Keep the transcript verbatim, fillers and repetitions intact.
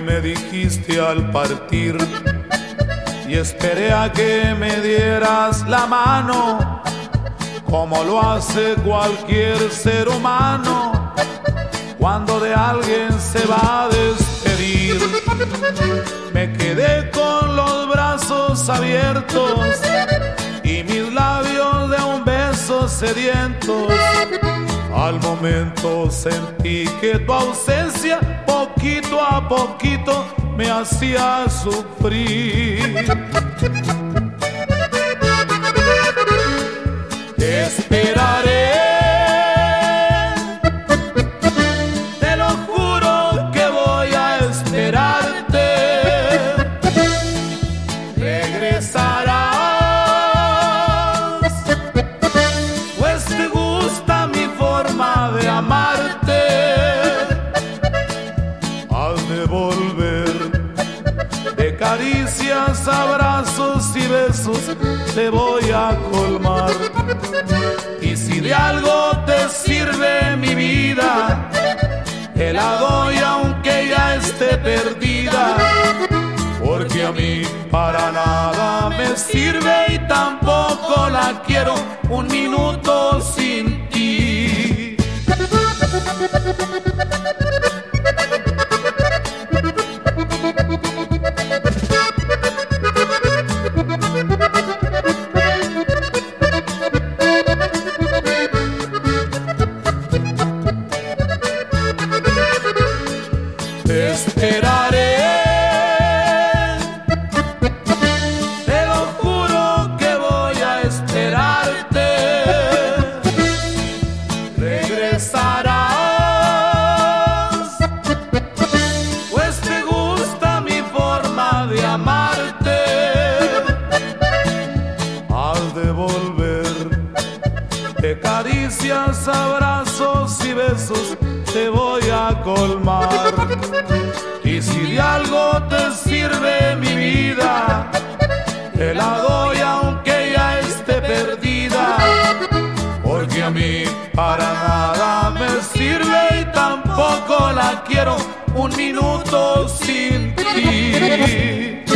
me dijiste al partir, y esperé a que me dieras la mano, como lo hace cualquier ser humano cuando de alguien se va a despedir. Me quedé con los brazos abiertos y mis labios de un beso sedientos. Al momento sentí que tu ausencia poquito a poquito me hacía sufrir. Te esperaré, te lo juro que voy a esperarte. Regresarás, pues te gusta mi forma de amarte. Has de volver, de caricias, abrazos y besos te voy a colmar. Y si de algo te sirve mi vida, te la doy aunque ya esté perdida, porque a mí para nada me sirve y tampoco la quiero un minuto sin ti. Te esperaré, te lo juro que voy a esperarte. Regresarás, pues te gusta mi forma de amarte. Has de volver, de caricias, abrazos y besos te voy a colmar. Y si de algo te sirve mi vida, te la doy aunque ya esté perdida, porque a mí para nada me sirve y tampoco la quiero un minuto sin ti.